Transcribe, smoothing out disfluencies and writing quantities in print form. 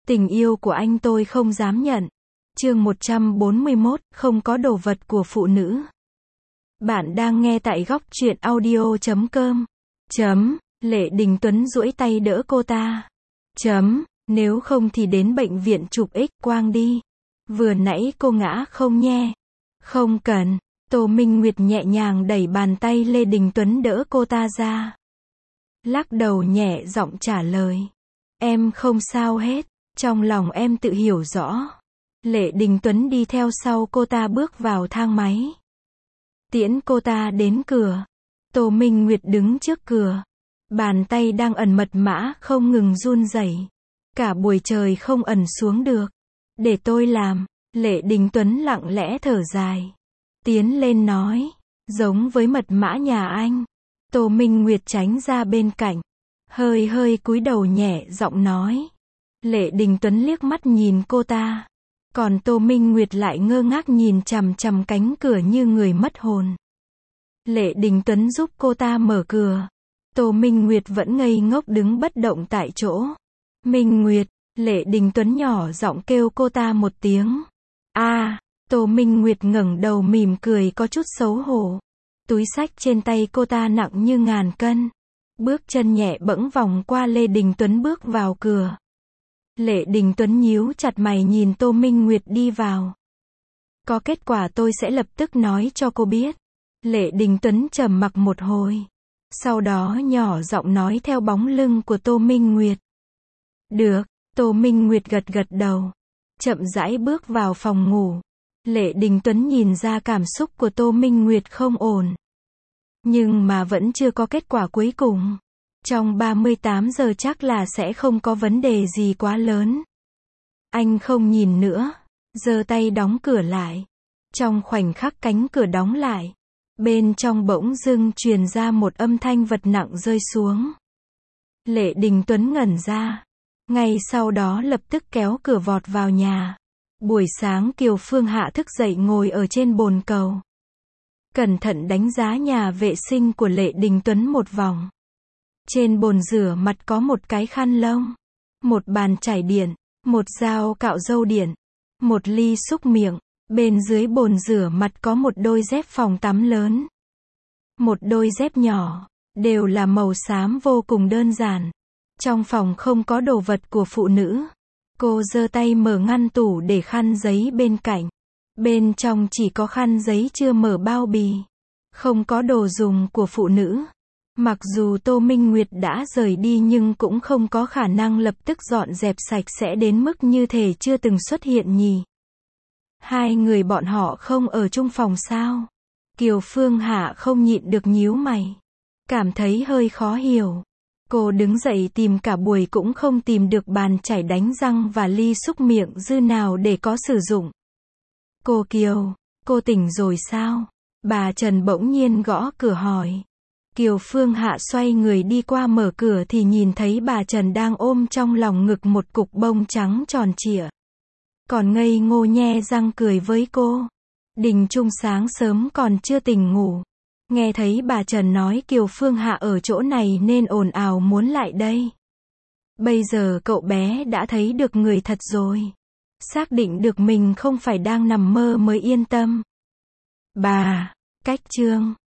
Tình yêu của anh tôi không dám nhận. Chương 141, không có đồ vật của phụ nữ. Bạn đang nghe tại góc truyện audio.com. Lệ Đình Tuấn duỗi tay đỡ cô ta. Nếu không thì đến bệnh viện chụp X-quang đi. Vừa nãy cô ngã không nhé? Không cần. Tô Minh Nguyệt nhẹ nhàng đẩy bàn tay Lê Đình Tuấn đỡ cô ta ra. Lắc đầu nhẹ giọng trả lời. Em không sao hết. Trong lòng em tự hiểu rõ. Lệ Đình Tuấn đi theo sau cô ta bước vào thang máy. Tiễn cô ta đến cửa. Tô Minh Nguyệt đứng trước cửa. Bàn tay đang ẩn mật mã không ngừng run rẩy. Cả buổi trời không ẩn xuống được. Để tôi làm. Lệ Đình Tuấn lặng lẽ thở dài. Tiến lên nói. Giống với mật mã nhà anh. Tô Minh Nguyệt tránh ra bên cạnh. Hơi cúi đầu nhẹ giọng nói. Lệ Đình Tuấn liếc mắt nhìn cô ta. Còn Tô Minh Nguyệt lại ngơ ngác nhìn chằm chằm cánh cửa như người mất hồn. Lệ Đình Tuấn giúp cô ta mở cửa. Tô Minh Nguyệt vẫn ngây ngốc đứng bất động tại chỗ. Minh Nguyệt, Lệ Đình Tuấn nhỏ giọng kêu cô ta một tiếng. Tô Minh Nguyệt ngẩng đầu mỉm cười có chút xấu hổ. Túi xách trên tay cô ta nặng như ngàn cân. Bước chân nhẹ bẫng vòng qua Lê Đình Tuấn bước vào cửa. Lệ Đình Tuấn nhíu chặt mày nhìn Tô Minh Nguyệt đi vào. Có kết quả tôi sẽ lập tức nói cho cô biết. Lệ Đình Tuấn trầm mặc một hồi. Sau đó nhỏ giọng nói theo bóng lưng của Tô Minh Nguyệt. Được, Tô Minh Nguyệt gật đầu. Chậm rãi bước vào phòng ngủ. Lệ Đình Tuấn nhìn ra cảm xúc của Tô Minh Nguyệt không ổn. Nhưng mà vẫn chưa có kết quả cuối cùng. Trong 38 giờ chắc là sẽ không có vấn đề gì quá lớn. Anh không nhìn nữa. Giơ tay đóng cửa lại. Trong khoảnh khắc cánh cửa đóng lại. Bên trong bỗng dưng truyền ra một âm thanh vật nặng rơi xuống. Lệ Đình Tuấn ngẩn ra. Ngay sau đó lập tức kéo cửa vọt vào nhà. Buổi sáng Kiều Phương Hạ thức dậy ngồi ở trên bồn cầu. Cẩn thận đánh giá nhà vệ sinh của Lệ Đình Tuấn một vòng. Trên bồn rửa mặt có một cái khăn lông. Một bàn chải điện. Một dao cạo râu điện. Một ly xúc miệng. Bên dưới bồn rửa mặt có một đôi dép phòng tắm lớn. Một đôi dép nhỏ. Đều là màu xám vô cùng đơn giản. Trong phòng không có đồ vật của phụ nữ. Cô giơ tay mở ngăn tủ để khăn giấy bên cạnh. Bên trong chỉ có khăn giấy chưa mở bao bì. Không có đồ dùng của phụ nữ. Mặc dù Tô Minh Nguyệt đã rời đi nhưng cũng không có khả năng lập tức dọn dẹp sạch sẽ đến mức như thể chưa từng xuất hiện nhỉ. Hai người bọn họ không ở chung phòng sao? Kiều Phương Hạ không nhịn được nhíu mày. Cảm thấy hơi khó hiểu. Cô đứng dậy tìm cả buổi cũng không tìm được bàn chải đánh răng và ly xúc miệng dư nào để có sử dụng. Cô Kiều, cô tỉnh rồi sao? Bà Trần bỗng nhiên gõ cửa hỏi. Kiều Phương Hạ xoay người đi qua mở cửa thì nhìn thấy bà Trần đang ôm trong lòng ngực một cục bông trắng tròn trịa. Còn ngây ngô nhe răng cười với cô. Đình Trung sáng sớm còn chưa tỉnh ngủ. Nghe thấy bà Trần nói Kiều Phương Hạ ở chỗ này nên ồn ào muốn lại đây. Bây giờ cậu bé đã thấy được người thật rồi. Xác định được mình không phải đang nằm mơ mới yên tâm. Bà, cách chương